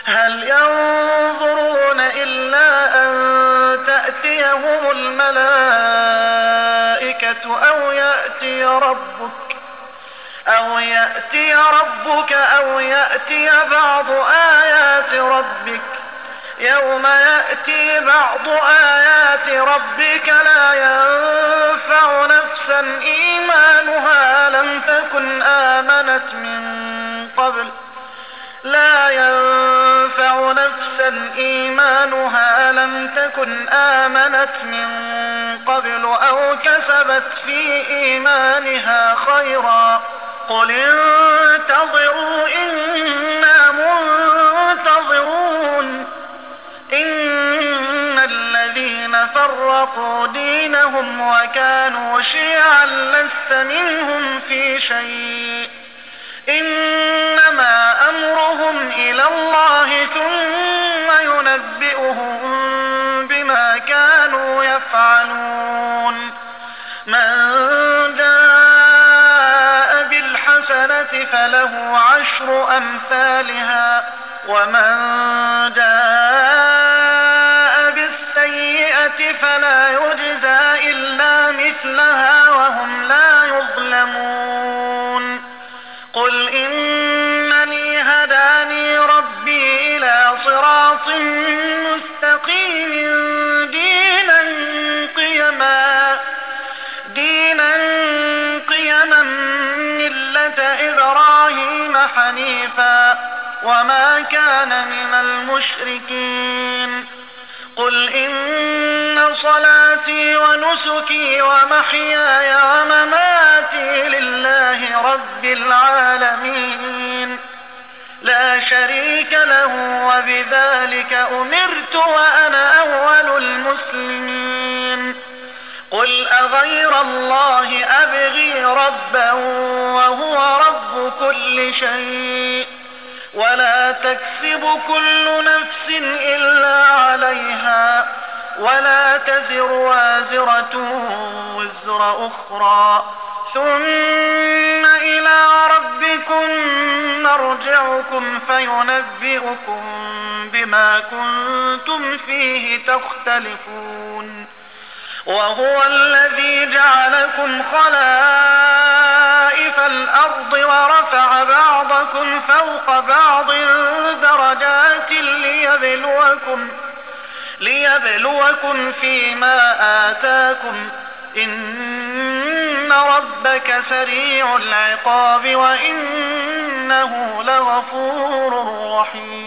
هل ينظرون إلا أن تأتيهم الملائكة أو يأتي ربك أو يأتي بعض آيات ربك. يوم يأتي بعض آيات ربك لا ينفع نفسا إيمانها لم تكن آمنت من قبل أو كسبت في إيمانها خيرا. قل انتظروا إنا منتظرون. إن الذين فرقوا دينهم وكانوا شيعا لست منهم في شيء إنما أمرهم إلى الله ثم ينبئهم بما كانوا يفعلون. من جاء بالحسنة فله 10 أمثالها ومن جاء بالسيئة فلا يجزى إلا مثلها وهم لا يظلمون. قل إنني هداني ربي إلى صراط مستقيم دينا قيما ملة إبراهيم حنيفا وما كان من المشركين. قل إن صلاتي ونسكي ومحياي ومماتي لله رب العالمين لا شريك له وبذلك أمرت وأنا أول المسلمين. قل أغير الله أبغي ربا وهو رب كل شيء ولا تكسب كل نفس إلا عليها ولا تزر وازرة وزر أخرى ثم إلى ربكم مرجعكم فينبئكم بما كنتم فيه تختلفون. وهو الذي جعلكم خلائف الأرض ورفع بعضكم فوق بعض درجات ليبلوكم فيما آتاكم إن ربك سريع العقاب وإنه لغفور رحيم.